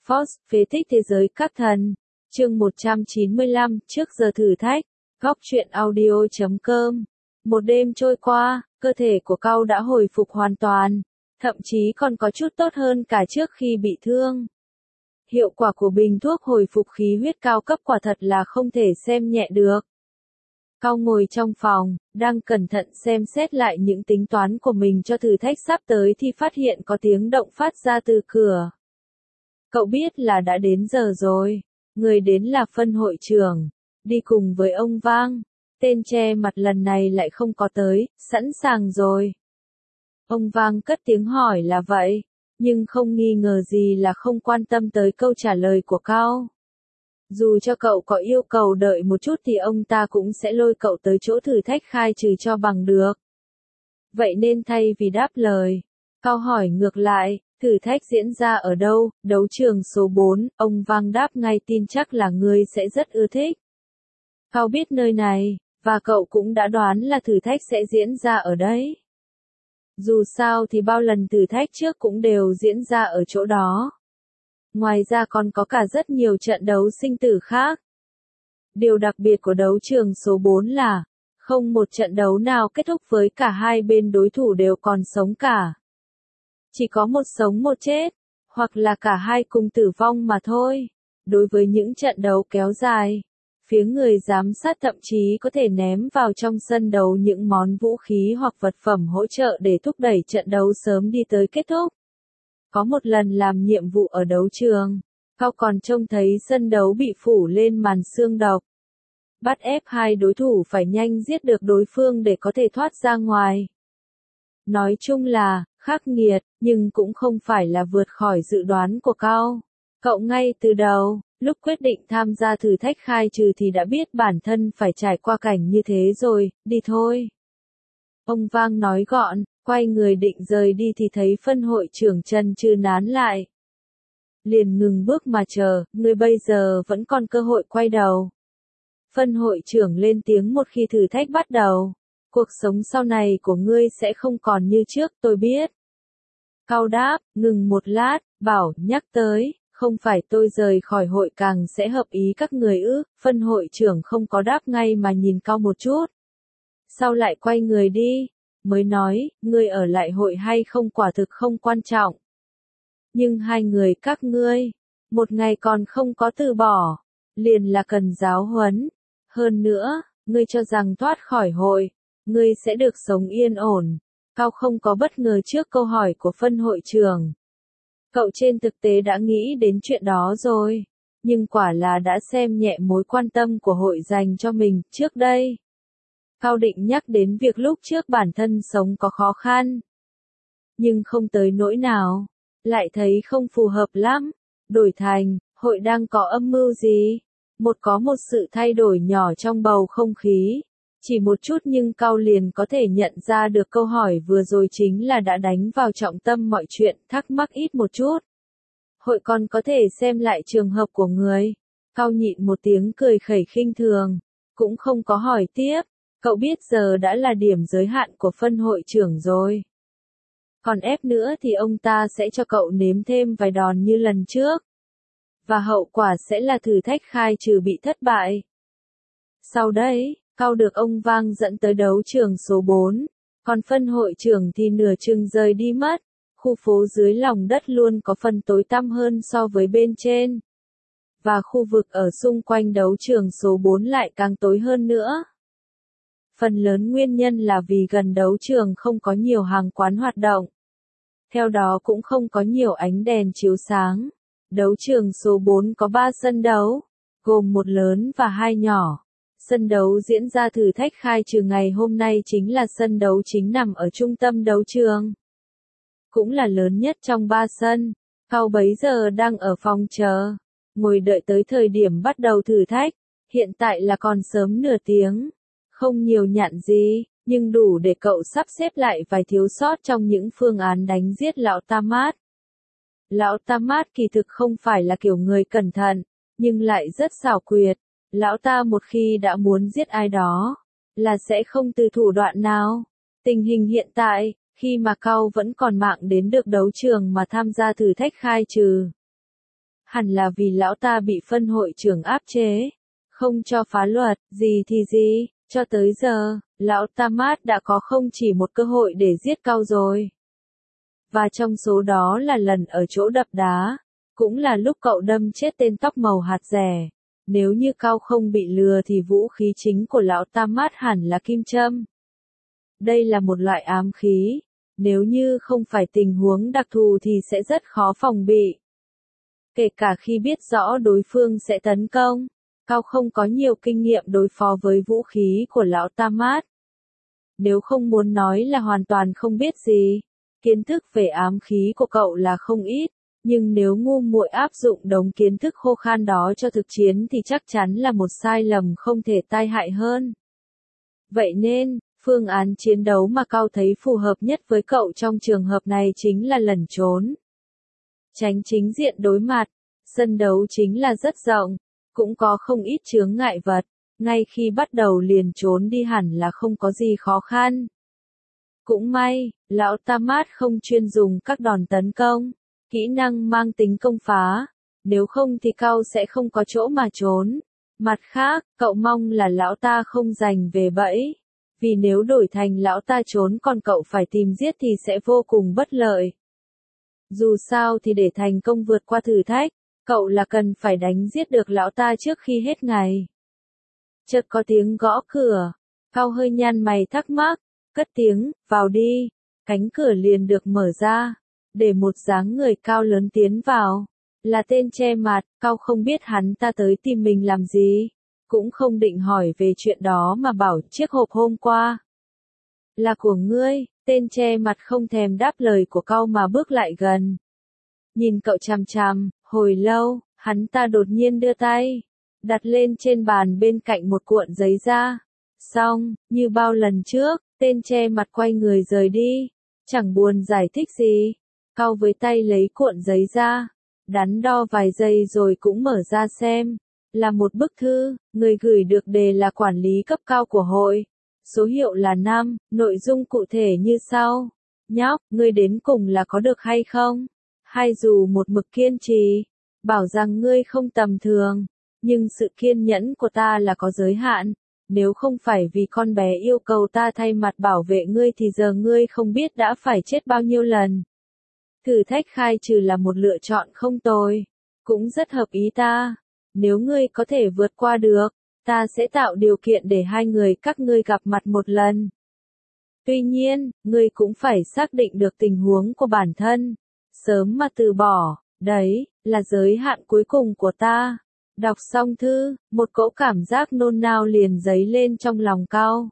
Force, phế tích thế giới các thần. Chương 195, trước giờ thử thách. Góc truyện audio.com. Một đêm trôi qua, cơ thể của Cao đã hồi phục hoàn toàn, thậm chí còn có chút tốt hơn cả trước khi bị thương. Hiệu quả của bình thuốc hồi phục khí huyết cao cấp quả thật là không thể xem nhẹ được. Cao ngồi trong phòng, đang cẩn thận xem xét lại những tính toán của mình cho thử thách sắp tới thì phát hiện có tiếng động phát ra từ cửa. Cậu biết là đã đến giờ rồi. Người đến là phân hội trưởng, đi cùng với ông Vang. Tên che mặt lần này lại không có tới, sẵn sàng rồi. Ông Vang cất tiếng hỏi là vậy, nhưng không nghi ngờ gì là không quan tâm tới câu trả lời của Cao. Dù cho cậu có yêu cầu đợi một chút thì ông ta cũng sẽ lôi cậu tới chỗ thử thách khai trừ cho bằng được. Vậy nên thay vì đáp lời, Cao hỏi ngược lại, thử thách diễn ra ở đâu? Đấu trường số 4, ông Vang đáp ngay, tin chắc là ngươi sẽ rất ưa thích. Cao biết nơi này, và cậu cũng đã đoán là thử thách sẽ diễn ra ở đấy. Dù sao thì bao lần thử thách trước cũng đều diễn ra ở chỗ đó. Ngoài ra còn có cả rất nhiều trận đấu sinh tử khác. Điều đặc biệt của đấu trường số 4 là, không một trận đấu nào kết thúc với cả hai bên đối thủ đều còn sống cả. Chỉ có một sống một chết, hoặc là cả hai cùng tử vong mà thôi. Đối với những trận đấu kéo dài, phía người giám sát thậm chí có thể ném vào trong sân đấu những món vũ khí hoặc vật phẩm hỗ trợ để thúc đẩy trận đấu sớm đi tới kết thúc. Có một lần làm nhiệm vụ ở đấu trường, Cao còn trông thấy sân đấu bị phủ lên màn xương độc. Bắt ép hai đối thủ phải nhanh giết được đối phương để có thể thoát ra ngoài. Nói chung là, khắc nghiệt, nhưng cũng không phải là vượt khỏi dự đoán của Cao. Cậu ngay từ đầu, lúc quyết định tham gia thử thách khai trừ thì đã biết bản thân phải trải qua cảnh như thế rồi, đi thôi. Ông Vang nói gọn, quay người định rời đi thì thấy phân hội trưởng Trần Trư nán lại. Liền ngừng bước mà chờ, ngươi bây giờ vẫn còn cơ hội quay đầu. Phân hội trưởng lên tiếng một khi thử thách bắt đầu. Cuộc sống sau này của ngươi sẽ không còn như trước, tôi biết. Cao đáp, ngừng một lát, bảo, nhắc tới, không phải tôi rời khỏi hội càng sẽ hợp ý các người ư? Phân hội trưởng không có đáp ngay mà nhìn Cao một chút. Sau lại quay người đi, mới nói, ngươi ở lại hội hay không quả thực không quan trọng. Nhưng hai người các ngươi, một ngày còn không có từ bỏ, liền là cần giáo huấn. Hơn nữa, ngươi cho rằng thoát khỏi hội, ngươi sẽ được sống yên ổn. Cao không có bất ngờ trước câu hỏi của phân hội trưởng. Cậu trên thực tế đã nghĩ đến chuyện đó rồi, nhưng quả là đã xem nhẹ mối quan tâm của hội dành cho mình trước đây. Cao định nhắc đến việc lúc trước bản thân sống có khó khăn, nhưng không tới nỗi nào, lại thấy không phù hợp lắm. Đổi thành, hội đang có âm mưu gì? Có một sự thay đổi nhỏ trong bầu không khí. Chỉ một chút nhưng Cao liền có thể nhận ra được câu hỏi vừa rồi chính là đã đánh vào trọng tâm mọi chuyện, thắc mắc ít một chút. Hội còn có thể xem lại trường hợp của người. Cao nhịn một tiếng cười khẩy khinh thường, cũng không có hỏi tiếp. Cậu biết giờ đã là điểm giới hạn của phân hội trưởng rồi. Còn ép nữa thì ông ta sẽ cho cậu nếm thêm vài đòn như lần trước. Và hậu quả sẽ là thử thách khai trừ bị thất bại. Sau đấy, Cao được ông Vang dẫn tới đấu trường số 4, còn phân hội trưởng thì nửa chừng rời đi mất. Khu phố dưới lòng đất luôn có phần tối tăm hơn so với bên trên. Và khu vực ở xung quanh đấu trường số 4 lại càng tối hơn nữa. Phần lớn nguyên nhân là vì gần đấu trường không có nhiều hàng quán hoạt động. Theo đó cũng không có nhiều ánh đèn chiếu sáng. Đấu trường số 4 có 3 sân đấu, gồm một lớn và 2 nhỏ. Sân đấu diễn ra thử thách khai trừ ngày hôm nay chính là sân đấu chính nằm ở trung tâm đấu trường. Cũng là lớn nhất trong 3 sân. Cao bấy giờ đang ở phòng chờ, ngồi đợi tới thời điểm bắt đầu thử thách. Hiện tại là còn sớm nửa tiếng. Không nhiều nhặn gì, nhưng đủ để cậu sắp xếp lại vài thiếu sót trong những phương án đánh giết lão Tamat. Lão Tamat kỳ thực không phải là kiểu người cẩn thận, nhưng lại rất xảo quyệt. Lão ta một khi đã muốn giết ai đó, là sẽ không từ thủ đoạn nào. Tình hình hiện tại, khi mà Cao vẫn còn mạng đến được đấu trường mà tham gia thử thách khai trừ. Hẳn là vì lão ta bị phân hội trưởng áp chế, không cho phá luật, gì thì gì, cho tới giờ, lão Tamat đã có không chỉ một cơ hội để giết Cao rồi. Và trong số đó là lần ở chỗ đập đá, cũng là lúc cậu đâm chết tên tóc màu hạt rẻ. Nếu như Cao không bị lừa thì vũ khí chính của lão Tamat hẳn là kim châm. Đây là một loại ám khí, nếu như không phải tình huống đặc thù thì sẽ rất khó phòng bị. Kể cả khi biết rõ đối phương sẽ tấn công, Cao không có nhiều kinh nghiệm đối phó với vũ khí của lão Tamat. Nếu không muốn nói là hoàn toàn không biết gì, kiến thức về ám khí của cậu là không ít, nhưng nếu ngu muội áp dụng đống kiến thức khô khan đó cho thực chiến thì chắc chắn là một sai lầm không thể tai hại hơn. Vậy nên, phương án chiến đấu mà Cao thấy phù hợp nhất với cậu trong trường hợp này chính là lẩn trốn. Tránh chính diện đối mặt, sân đấu chính là rất rộng, cũng có không ít chướng ngại vật, ngay khi bắt đầu liền trốn đi hẳn là không có gì khó khăn. Cũng may, lão Tamat không chuyên dùng các đòn tấn công, kỹ năng mang tính công phá, nếu không thì Cao sẽ không có chỗ mà trốn. Mặt khác, cậu mong là lão ta không giành về bẫy, vì nếu đổi thành lão ta trốn còn cậu phải tìm giết thì sẽ vô cùng bất lợi. Dù sao thì để thành công vượt qua thử thách, cậu là cần phải đánh giết được lão ta trước khi hết ngày. Chợt có tiếng gõ cửa, Cao hơi nhăn mày thắc mắc, cất tiếng, vào đi, cánh cửa liền được mở ra, để một dáng người cao lớn tiến vào. Là tên che mặt, Cao không biết hắn ta tới tìm mình làm gì, cũng không định hỏi về chuyện đó mà bảo chiếc hộp hôm qua là của ngươi. Tên che mặt không thèm đáp lời của Cao mà bước lại gần. Nhìn cậu chằm chằm, hồi lâu, hắn ta đột nhiên đưa tay, đặt lên trên bàn bên cạnh một cuộn giấy ra. Xong, như bao lần trước, tên che mặt quay người rời đi, chẳng buồn giải thích gì. Cao với tay lấy cuộn giấy ra, đắn đo vài giây rồi cũng mở ra xem. Là một bức thư, người gửi được đề là quản lý cấp cao của hội. Số hiệu là 5, nội dung cụ thể như sau. Nhóc, ngươi đến cùng là có được hay không? Hay dù một mực kiên trì, bảo rằng ngươi không tầm thường, nhưng sự kiên nhẫn của ta là có giới hạn. Nếu không phải vì con bé yêu cầu ta thay mặt bảo vệ ngươi thì giờ ngươi không biết đã phải chết bao nhiêu lần. Thử thách khai trừ là một lựa chọn không tồi, cũng rất hợp ý ta. Nếu ngươi có thể vượt qua được, ta sẽ tạo điều kiện để hai người các ngươi gặp mặt một lần. Tuy nhiên, ngươi cũng phải xác định được tình huống của bản thân. Sớm mà từ bỏ, đấy, là giới hạn cuối cùng của ta. Đọc xong thư, một cỗ cảm giác nôn nao liền dấy lên trong lòng Cao.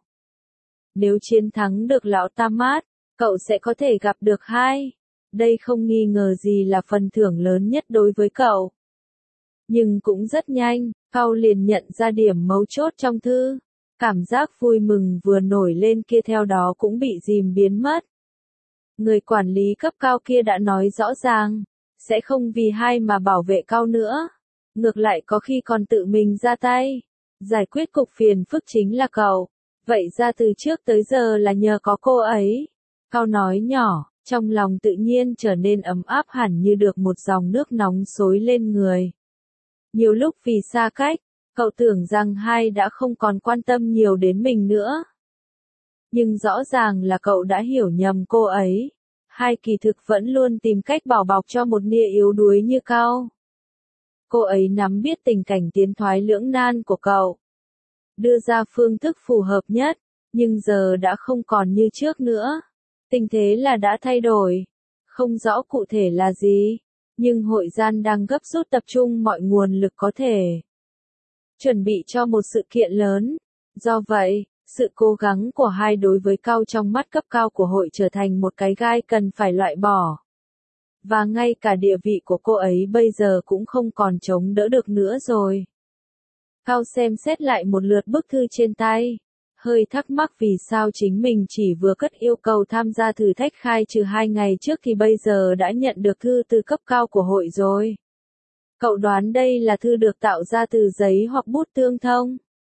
Nếu chiến thắng được lão Tamat, cậu sẽ có thể gặp được hai. Đây không nghi ngờ gì là phần thưởng lớn nhất đối với cậu. Nhưng cũng rất nhanh, Cao liền nhận ra điểm mấu chốt trong thư. Cảm giác vui mừng vừa nổi lên kia theo đó cũng bị dìm biến mất. Người quản lý cấp cao kia đã nói rõ ràng, sẽ không vì hai mà bảo vệ Cao nữa. Ngược lại có khi còn tự mình ra tay. Giải quyết cục phiền phức chính là cậu. Vậy ra từ trước tới giờ là nhờ có cô ấy. Cao nói nhỏ, trong lòng tự nhiên trở nên ấm áp hẳn như được một dòng nước nóng xối lên người. Nhiều lúc vì xa cách, cậu tưởng rằng hai đã không còn quan tâm nhiều đến mình nữa. Nhưng rõ ràng là cậu đã hiểu nhầm cô ấy. Hai kỳ thực vẫn luôn tìm cách bảo bọc cho một nia yếu đuối như Cao. Cô ấy nắm biết tình cảnh tiến thoái lưỡng nan của cậu, đưa ra phương thức phù hợp nhất, nhưng giờ đã không còn như trước nữa. Tình thế là đã thay đổi, không rõ cụ thể là gì, nhưng hội gian đang gấp rút tập trung mọi nguồn lực có thể, chuẩn bị cho một sự kiện lớn. Do vậy, sự cố gắng của hai đối với Cao trong mắt cấp cao của hội trở thành một cái gai cần phải loại bỏ. Và ngay cả địa vị của cô ấy bây giờ cũng không còn chống đỡ được nữa rồi. Cao xem xét lại một lượt bức thư trên tay, hơi thắc mắc vì sao chính mình chỉ vừa cất yêu cầu tham gia thử thách khai trừ 2 ngày trước thì bây giờ đã nhận được thư từ cấp cao của hội rồi. Cậu đoán đây là thư được tạo ra từ giấy hoặc bút tương thông.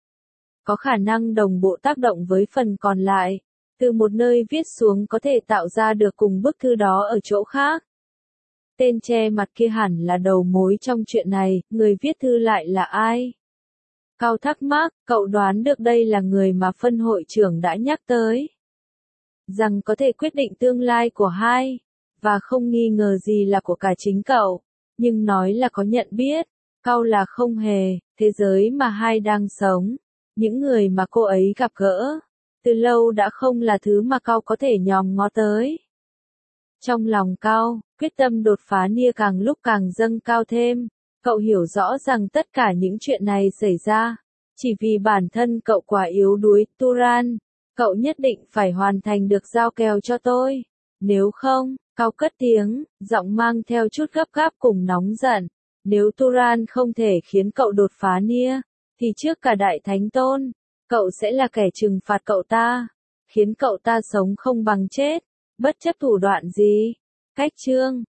Có khả năng đồng bộ tác động với phần còn lại, từ một nơi viết xuống có thể tạo ra được cùng bức thư đó ở chỗ khác. Tên che mặt kia hẳn là đầu mối trong chuyện này, người viết thư lại là ai? Cao thắc mắc, cậu đoán được đây là người mà phân hội trưởng đã nhắc tới. Rằng có thể quyết định tương lai của hai, và không nghi ngờ gì là của cả chính cậu. Nhưng nói là có nhận biết, Cao là không hề, thế giới mà hai đang sống. Những người mà cô ấy gặp gỡ, từ lâu đã không là thứ mà Cao có thể nhòm ngó tới. Trong lòng Cao, quyết tâm đột phá Nia càng lúc càng dâng cao thêm. Cậu hiểu rõ rằng tất cả những chuyện này xảy ra, chỉ vì bản thân cậu quá yếu đuối, Turan. Cậu nhất định phải hoàn thành được giao kèo cho tôi. Nếu không, Cao cất tiếng, giọng mang theo chút gấp gáp cùng nóng giận. Nếu Turan không thể khiến cậu đột phá Nia, thì trước cả Đại Thánh Tôn, cậu sẽ là kẻ trừng phạt cậu ta, khiến cậu ta sống không bằng chết, bất chấp thủ đoạn gì. Cách chương